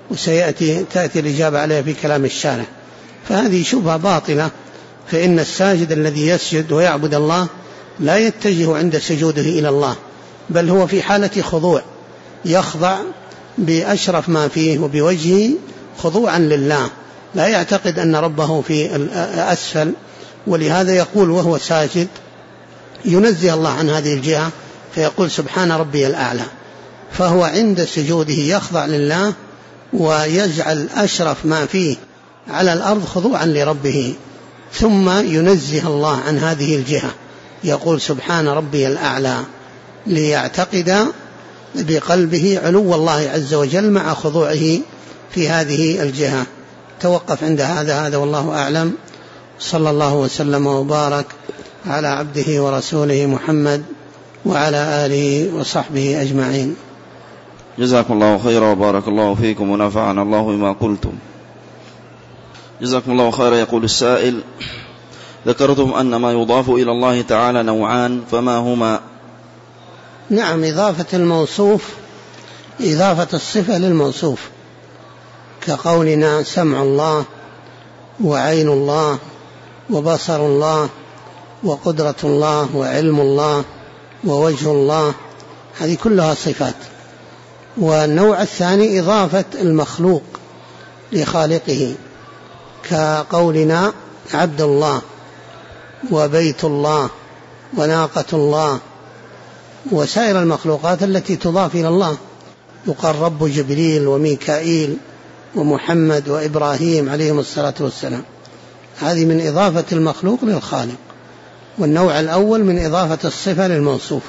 A: تأتي الإجابة عليها في كلام الشارح. فهذه شبهة باطلة، فإن الساجد الذي يسجد ويعبد الله لا يتجه عند سجوده إلى الله، بل هو في حالة خضوع، يخضع بأشرف ما فيه وبوجهه خضوعا لله، لا يعتقد أن ربه في أسفل. ولهذا يقول وهو ساجد ينزه الله عن هذه الجهة، فيقول سبحان ربي الأعلى. فهو عند سجوده يخضع لله ويجعل أشرف ما فيه على الأرض خضوعا لربه، ثم ينزه الله عن هذه الجهة، يقول سبحان ربي الأعلى، ليعتقد بقلبه علو الله عز وجل مع خضوعه في هذه الجهة. توقف عند هذا والله أعلم، صلى الله وسلم وبارك على عبده ورسوله محمد وعلى آله وصحبه أجمعين.
B: جزاكم الله خيرا وبارك الله فيكم ونفعنا الله بما قلتم. جزاكم الله خيرا. يقول السائل: ذكرتم أن ما يضاف إلى الله تعالى نوعان، فما هما؟
A: نعم، إضافة الموصوف، إضافة الصفة للموصوف، كقولنا سمع الله وعين الله وبصر الله وقدرة الله وعلم الله ووجه الله، هذه كلها صفات. والنوع الثاني إضافة المخلوق لخالقه، كقولنا عبد الله وبيت الله وناقة الله وسائر المخلوقات التي تضاف إلى الله، يقال رب جبريل وميكائيل ومحمد وإبراهيم عليهم الصلاة والسلام. هذه من إضافة المخلوق للخالق. والنوع الأول من إضافة الصفة للموصوف.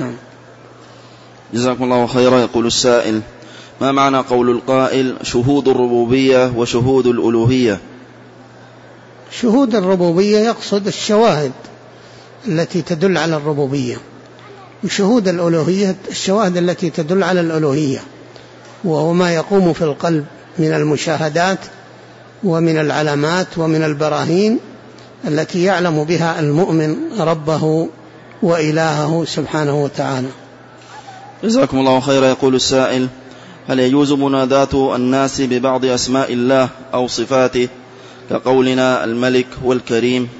B: جزاكم الله خيرا. يقول السائل: ما معنى قول القائل شهود الربوبية وشهود الألوهية؟
A: شهود الربوبية يقصد الشواهد التي تدل على الربوبية، وشهود الألوهية الشواهد التي تدل على الألوهية، وهو ما يقوم في القلب من المشاهدات ومن العلامات ومن البراهين التي يعلم بها المؤمن ربه وإلهه سبحانه وتعالى.
B: جزاكم الله خيرا. يقول السائل: هل يجوز مناداة الناس ببعض أسماء الله أو صفاته كقولنا الملك والكريم؟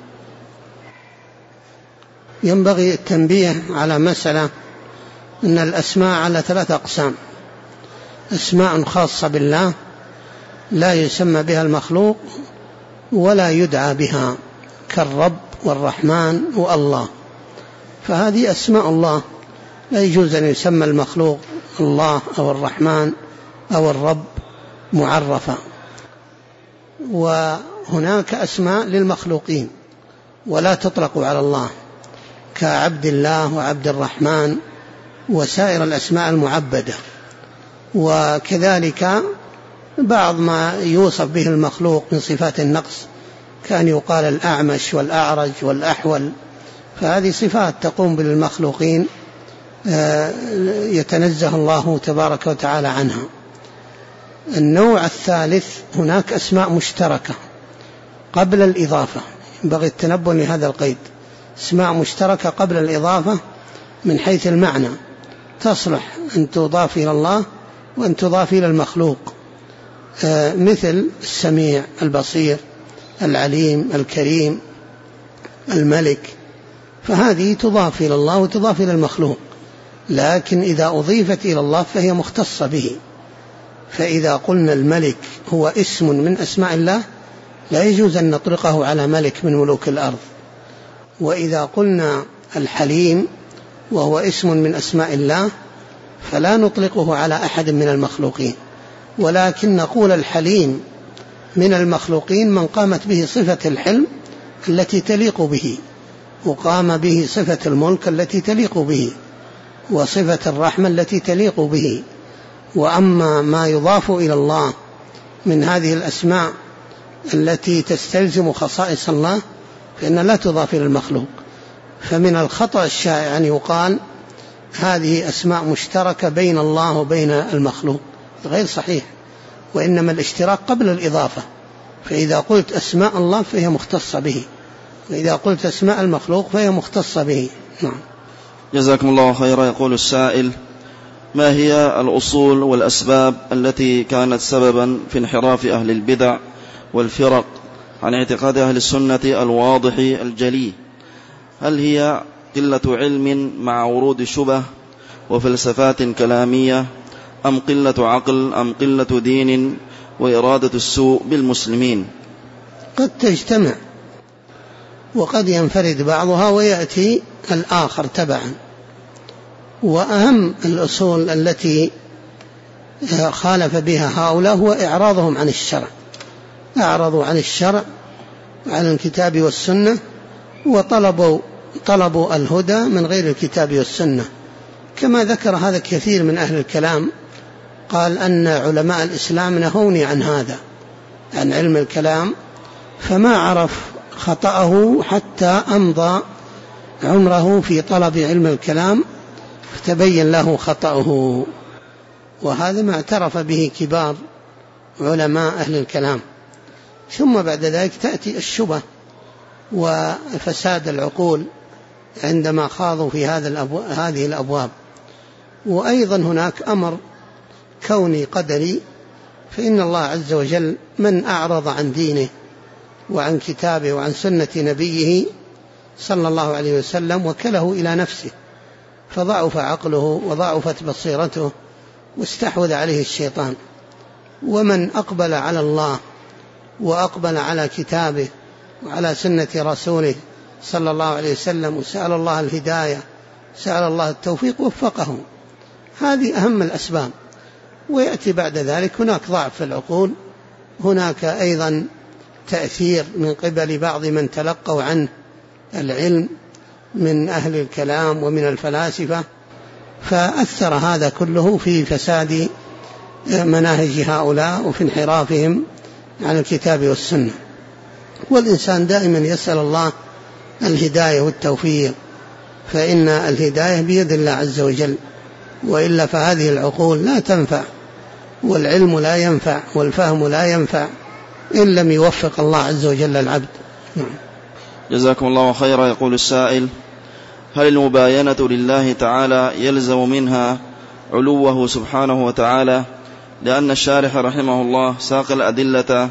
A: ينبغي التنبيه على مسألة، أن الأسماء على 3 أقسام: أسماء خاصة بالله لا يسمى بها المخلوق ولا يدعى بها، كالرب والرحمن والله، فهذه أسماء الله لا يجوز أن يسمى المخلوق الله أو الرحمن أو الرب معرفة. وهناك أسماء للمخلوقين ولا تطلق على الله، كعبد الله وعبد الرحمن وسائر الأسماء المعبدة. وكذلك بعض ما يوصف به المخلوق من صفات النقص، كان يقال الأعمش والأعرج والأحول، فهذه صفات تقوم بالمخلوقين يتنزه الله تبارك وتعالى عنها. النوع الثالث: هناك أسماء مشتركة قبل الإضافة، ينبغي التنبه لهذا القيد، أسماء مشتركة قبل الإضافة من حيث المعنى، تصلح أن تضاف إلى الله وأن تضاف إلى المخلوق، مثل السميع، البصير، العليم، الكريم، الملك، فهذه تضاف إلى الله وتضاف إلى المخلوق، لكن إذا أضيفت إلى الله فهي مختصة به. فإذا قلنا الملك هو اسم من أسماء الله لا يجوز أن نطلقه على ملك من ملوك الأرض. وإذا قلنا الحليم وهو اسم من أسماء الله فلا نطلقه على أحد من المخلوقين، ولكن نقول الحليم من المخلوقين من قامت به صفة الحلم التي تليق به، وقام به صفة الملك التي تليق به، وصفة الرحمة التي تليق به. وأما ما يضاف إلى الله من هذه الأسماء التي تستلزم خصائص الله فإن لا تضاف إلى المخلوق. فمن الخطأ الشائع أن يقال هذه أسماء مشتركة بين الله وبين المخلوق، غير صحيح، وإنما الاشتراك قبل الإضافة. فإذا قلت أسماء الله فهي مختصة به، وإذا قلت أسماء المخلوق فهي مختصة به. نعم.
B: جزاكم الله خيرا. يقول السائل: ما هي الأصول والأسباب التي كانت سببا في انحراف أهل البدع والفرق عن اعتقاد أهل السنة الواضح الجلي؟ هل هي قلة علم مع ورود الشبه وفلسفات كلامية، أم قلة عقل، أم قلة دين وإرادة السوء بالمسلمين؟
A: قد تجتمع وقد ينفرد بعضها ويأتي الآخر تبعا. وأهم الأصول التي خالف بها هؤلاء هو إعراضهم عن الشرع، أعرضوا عن الشرع عن الكتاب والسنة، وطلبوا الهدى من غير الكتاب والسنة، كما ذكر هذا كثير من أهل الكلام. قال أن علماء الإسلام نهوني عن هذا، عن علم الكلام، فما عرف خطأه حتى أمضى عمره في طلب علم الكلام فتبين له خطأه. وهذا ما اعترف به كبار علماء أهل الكلام. ثم بعد ذلك تأتي الشبه وفساد العقول عندما خاضوا في هذه الأبواب. وأيضا هناك أمر كوني قدري، فإن الله عز وجل من أعرض عن دينه وعن كتابه وعن سنة نبيه صلى الله عليه وسلم وكله إلى نفسه، فضعف عقله وضعفت بصيرته واستحوذ عليه الشيطان. ومن أقبل على الله وأقبل على كتابه وعلى سنة رسوله صلى الله عليه وسلم وسأل الله الهداية، سأل الله التوفيق، وفقه. هذه أهم الأسباب. ويأتي بعد ذلك هناك ضعف في العقول، هناك أيضا تأثير من قبل بعض من تلقوا عنه العلم من أهل الكلام ومن الفلاسفة، فأثر هذا كله في فساد مناهج هؤلاء وفي انحرافهم عن الكتاب والسنة. والإنسان دائما يسأل الله الهداية والتوفيق، فإن الهداية بيد الله عز وجل، وإلا فهذه العقول لا تنفع، والعلم لا ينفع، والفهم لا ينفع إن لم يوفق الله عز وجل العبد.
B: جزاكم الله خيرا. يقول السائل: هل المباينة لله تعالى يلزم منها علوه سبحانه وتعالى؟ لأن الشارح رحمه الله ساق الأدلة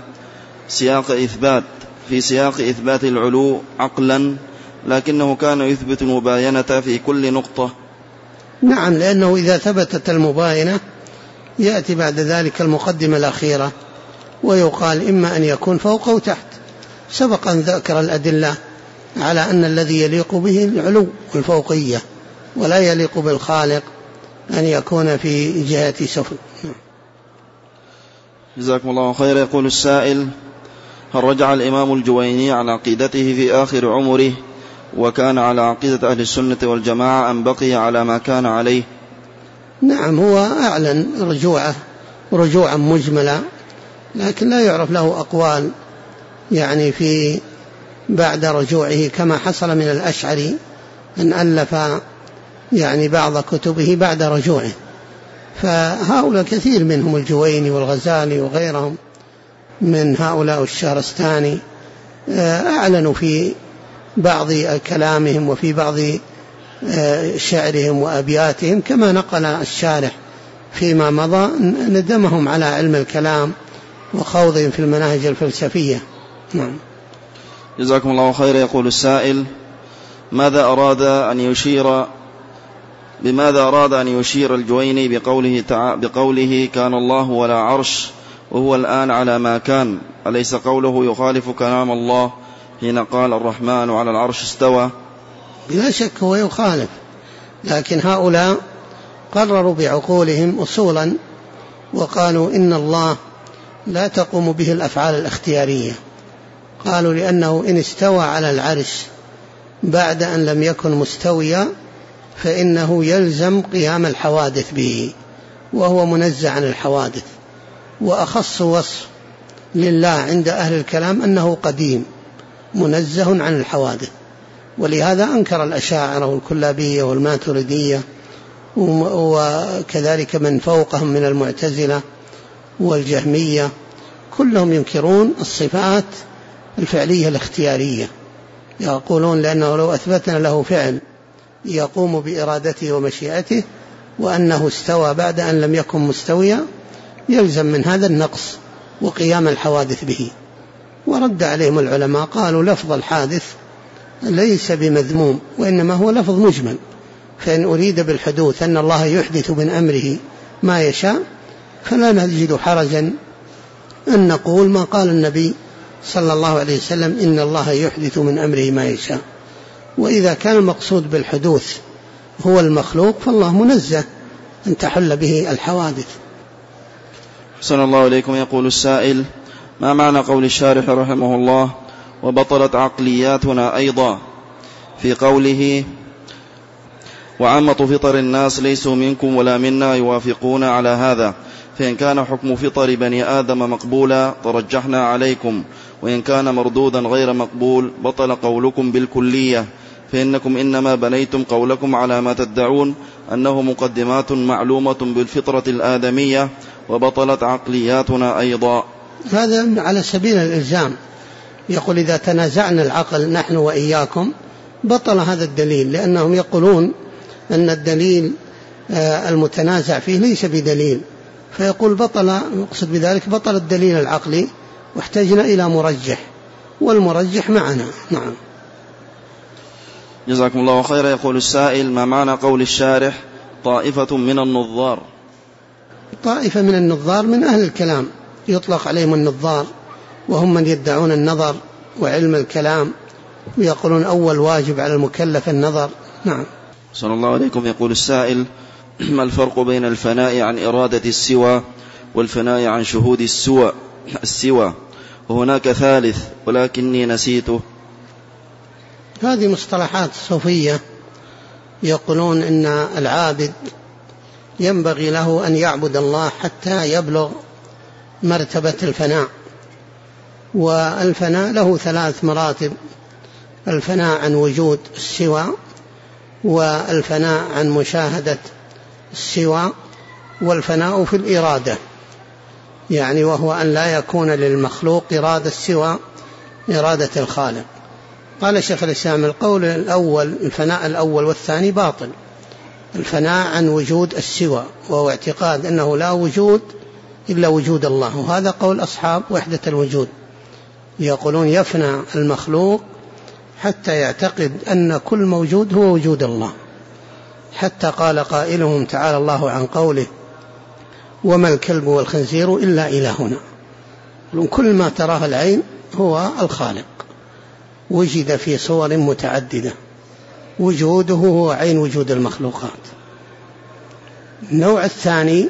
B: في سياق إثبات العلو عقلا، لكنه كان يثبت المباينة في كل نقطة.
A: نعم، لأنه إذا ثبتت المباينة يأتي بعد ذلك المقدمة الأخيرة ويقال إما أن يكون فوق أو تحت. سبق أن ذكر الأدلة على أن الذي يليق به العلو والفوقية، ولا يليق بالخالق أن يكون في جهة سفل.
B: جزاكم الله خير. يقول السائل: هل رجع الإمام الجويني عن عقيدته في آخر عمره وكان على عقيدة أهل السنة والجماعة أم بقي على ما كان عليه؟
A: نعم، هو أعلن رجوعا مجملا، لكن لا يعرف له أقوال يعني في بعد رجوعه، كما حصل من الأشعري أن ألف يعني بعض كتبه بعد رجوعه. فهؤلاء كثير منهم الجويني والغزالي وغيرهم من هؤلاء الشهرستاني أعلنوا في بعض كلامهم وفي بعض شعرهم وأبياتهم، كما نقل الشارح فيما مضى، ندمهم على علم الكلام وخوضهم في المناهج الفلسفية. نعم.
B: جزاكم الله خير. يقول السائل: بماذا أراد أن يشير الجويني بقوله كان الله ولا عرش وهو الآن على ما كان؟ أليس قوله يخالف كلام الله حين قال الرحمن على العرش استوى؟
A: بلا شك هو يخالف، لكن هؤلاء قرروا بعقولهم أصولا وقالوا إن الله لا تقوم به الأفعال الاختيارية. قالوا لأنه إن استوى على العرش بعد أن لم يكن مستويا فإنه يلزم قيام الحوادث به، وهو منزه عن الحوادث. وأخص وصف لله عند أهل الكلام أنه قديم منزه عن الحوادث، ولهذا أنكر الأشاعرة والكلابية والماتريدية وكذلك من فوقهم من المعتزلة والجهمية، كلهم ينكرون الصفات الفعلية الاختيارية. يقولون لأنه لو أثبتنا له فعل يقوم بإرادته ومشيئته وأنه استوى بعد أن لم يكن مستويا يلزم من هذا النقص وقيام الحوادث به. ورد عليهم العلماء قالوا لفظ الحادث ليس بمذموم، وإنما هو لفظ مجمل، فإن أريد بالحدوث أن الله يحدث من أمره ما يشاء فلا نجد حرجا أن نقول ما قال النبي صلى الله عليه وسلم إن الله يحدث من أمره ما يشاء. وإذا كان المقصود بالحدوث هو المخلوق فالله منزه أن تحل به الحوادث.
B: حسن الله إليكم. يقول السائل: ما معنى قول الشارح رحمه الله وبطلت عقلياتنا أيضا في قوله وعامة فطر الناس ليسوا منكم ولا منا يوافقون على هذا، فإن كان حكم فطر بني آدم مقبولا ترجحنا عليكم، وإن كان مردودا غير مقبول بطل قولكم بالكلية، فإنكم إنما بنيتم قولكم على ما تدعون أنه مقدمات معلومة بالفطرة الآدمية، وبطلت عقلياتنا أيضا.
A: هذا على سبيل الإلزام، يقول إذا تنازعنا العقل نحن وإياكم بطل هذا الدليل، لأنهم يقولون أن الدليل المتنازع فيه ليس بدليل، فيقول بطل، يقصد بذلك بطل الدليل العقلي واحتجنا إلى مرجح، والمرجح معنا. نعم.
B: جزاكم الله خيرا. يقول السائل: ما معنى قول الشارح طائفة من النظار؟
A: طائفة من النظار من أهل الكلام، يطلق عليهم النظار، وهم من يدعون النظر وعلم الكلام، ويقولون أول واجب على المكلف النظر. نعم.
B: صلى الله عليكم. يقول السائل: ما الفرق بين الفناء عن إرادة السوى والفناء عن شهود السوى وهناك ثالث ولكني نسيته؟
A: هذه مصطلحات صوفية، يقولون إن العابد ينبغي له أن يعبد الله حتى يبلغ مرتبة الفناء، والفناء له 3 مراتب: الفناء عن وجود السوى، والفناء عن مشاهدة السوى، والفناء في الإرادة، يعني وهو أن لا يكون للمخلوق إرادة سوى إرادة الخالق. قال شيخ الإسلام: القول الأول، الفناء الأول والثاني باطل. الفناء عن وجود السوى، وهو اعتقاد أنه لا وجود إلا وجود الله، وهذا قول أصحاب وحدة الوجود، يقولون يفنى المخلوق حتى يعتقد أن كل موجود هو وجود الله، حتى قال قائلهم تعالى الله عن قوله: وما الكلب والخنزير إلا إلهنا. كل ما تراه العين هو الخالق، وجد في صور متعددة، وجوده هو عين وجود المخلوقات. النوع الثاني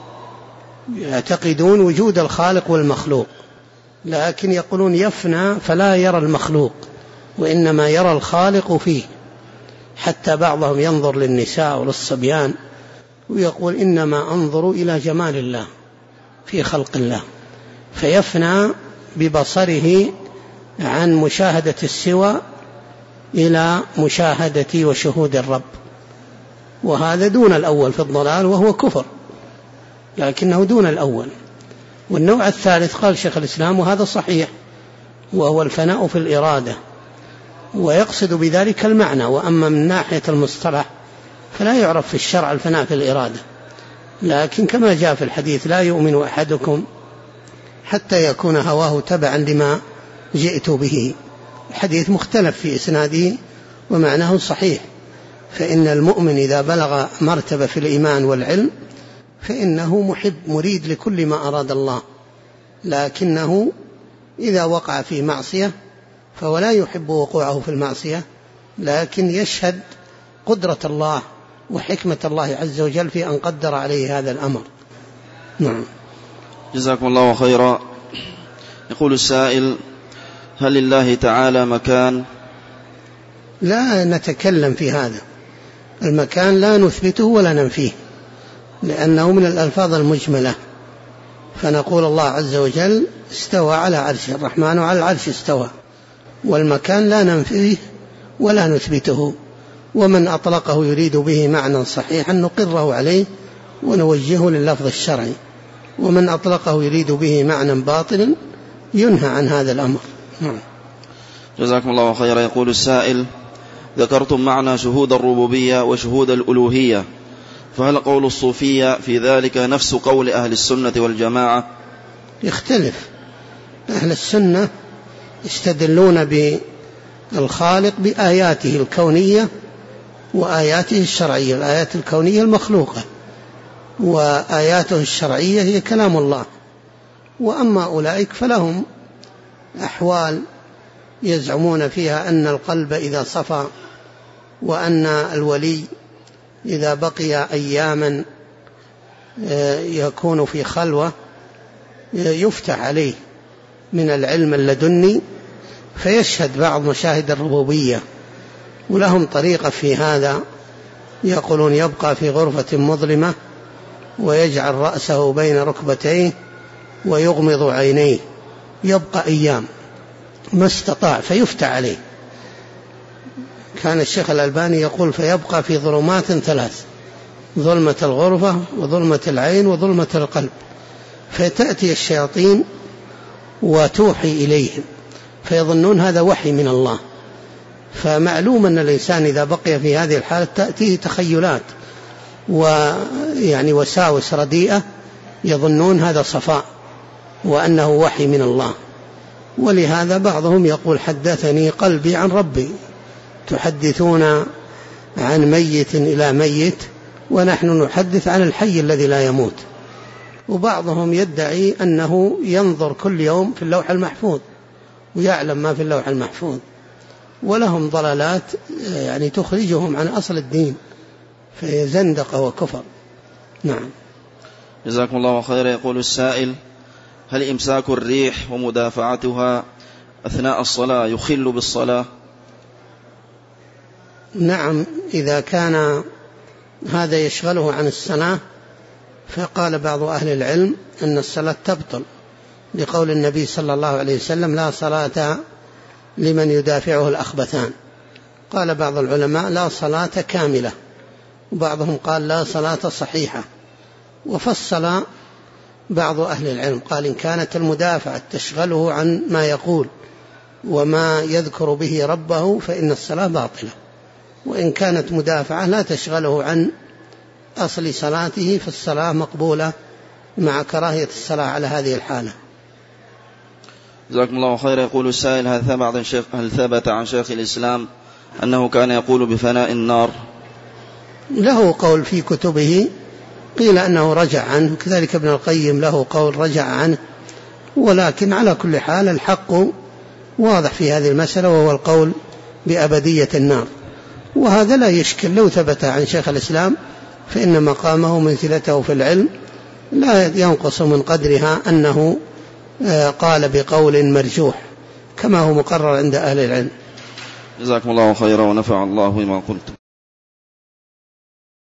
A: يعتقدون وجود الخالق والمخلوق، لكن يقولون يفنى فلا يرى المخلوق، وإنما يرى الخالق فيه، حتى بعضهم ينظر للنساء وللصبيان ويقول إنما أنظر إلى جمال الله في خلق الله، فيفنى ببصره عن مشاهدة السوى إلى مشاهدة وشهود الرب، وهذا دون الأول في الضلال وهو كفر، لكنه دون الأول. والنوع الثالث قال شيخ الإسلام وهذا صحيح، وهو الفناء في الإرادة، ويقصد بذلك المعنى، وأما من ناحية المصطلح فلا يعرف في الشرع الفناء في الإرادة، لكن كما جاء في الحديث: لا يؤمن أحدكم حتى يكون هواه تبعا لما جئت به. الحديث مختلف في إسناده ومعناه صحيح، فإن المؤمن إذا بلغ مرتبة في الإيمان والعلم فإنه محب مريد لكل ما أراد الله، لكنه إذا وقع في معصية فهو لا يحب وقوعه في المعصية، لكن يشهد قدرة الله وحكمة الله عز وجل في أن قدر عليه هذا الأمر. نعم.
B: جزاكم الله خيرا. يقول السائل: هل لله تعالى مكان؟
A: لا نتكلم في هذا، المكان لا نثبته ولا ننفيه، لأنه من الألفاظ المجملة، فنقول الله عز وجل استوى على عرشه، الرحمن على العرش استوى، والمكان لا ننفيه ولا نثبته، ومن أطلقه يريد به معنى صحيحا نقره عليه ونوجهه لللفظ الشرعي، ومن أطلقه يريد به معنى باطلا ينهى عن هذا الأمر.
B: جزاكم الله خيرا. يقول السائل: ذكرتم معنى شهود الربوبية وشهود الألوهية، فهل قول الصوفية في ذلك نفس قول أهل السنة والجماعة؟
A: يختلف. أهل السنة يستدلون بالخالق بآياته الكونية وآياته الشرعية، الآيات الكونية المخلوقة، وآياته الشرعية هي كلام الله. وأما أولئك فلهم أحوال يزعمون فيها أن القلب إذا صفى، وأن الولي إذا بقي أياما يكون في خلوة يفتح عليه من العلم اللدني فيشهد بعض مشاهد الربوبية، ولهم طريقة في هذا، يقولون يبقى في غرفة مظلمة ويجعل رأسه بين ركبتيه ويغمض عينيه، يبقى أيام ما استطاع فيفتى عليه. كان الشيخ الألباني يقول فيبقى في ظلمات 3: ظلمة الغرفة وظلمة العين وظلمة القلب، فتأتي الشياطين وتوحي إليهم فيظنون هذا وحي من الله. فمعلوم أن الإنسان إذا بقي في هذه الحالة تأتيه تخيلات ويعني وساوس رديئة، يظنون هذا صفاء وأنه وحي من الله. ولهذا بعضهم يقول حدثني قلبي عن ربي، تحدثون عن ميت إلى ميت ونحن نحدث عن الحي الذي لا يموت. وبعضهم يدعي أنه ينظر كل يوم في اللوح المحفوظ ويعلم ما في اللوح المحفوظ، ولهم ضلالات يعني تخرجهم عن أصل الدين، فهي زندقة وكفر. نعم.
B: جزاكم الله خيرا. يقول السائل: هل إمساك الريح ومدافعتها أثناء الصلاة يخل بالصلاة؟
A: نعم، إذا كان هذا يشغله عن الصلاة، فقال بعض أهل العلم أن الصلاة تبطل لقول النبي صلى الله عليه وسلم: لا صلاة لمن يدافعه الأخبثان. قال بعض العلماء: لا صلاة كاملة، وبعضهم قال: لا صلاة صحيحة. وفصل بعض أهل العلم قال: إن كانت المدافعة تشغله عن ما يقول وما يذكر به ربه فإن الصلاة باطلة، وإن كانت مدافعة لا تشغله عن أصل صلاته فالصلاة مقبولة مع كراهية الصلاة على هذه الحالة.
B: جزاكم الله خيرا. يقول السائل: هل ثبت عن شيخ الإسلام أنه كان يقول بفناء النار؟
A: له قول في كتبه، قيل أنه رجع عنه، كذلك ابن القيم له قول رجع عنه، ولكن على كل حال الحق واضح في هذه المسألة، وهو القول بأبدية النار. وهذا لا يشكل، لو ثبت عن شيخ الإسلام فإن مقامه منزلته في العلم لا ينقص من قدرها أنه قال بقول مرجوح كما هو مقرر عند أهل العلم.
B: جزاكم الله خيرا ونفع الله بما قلت.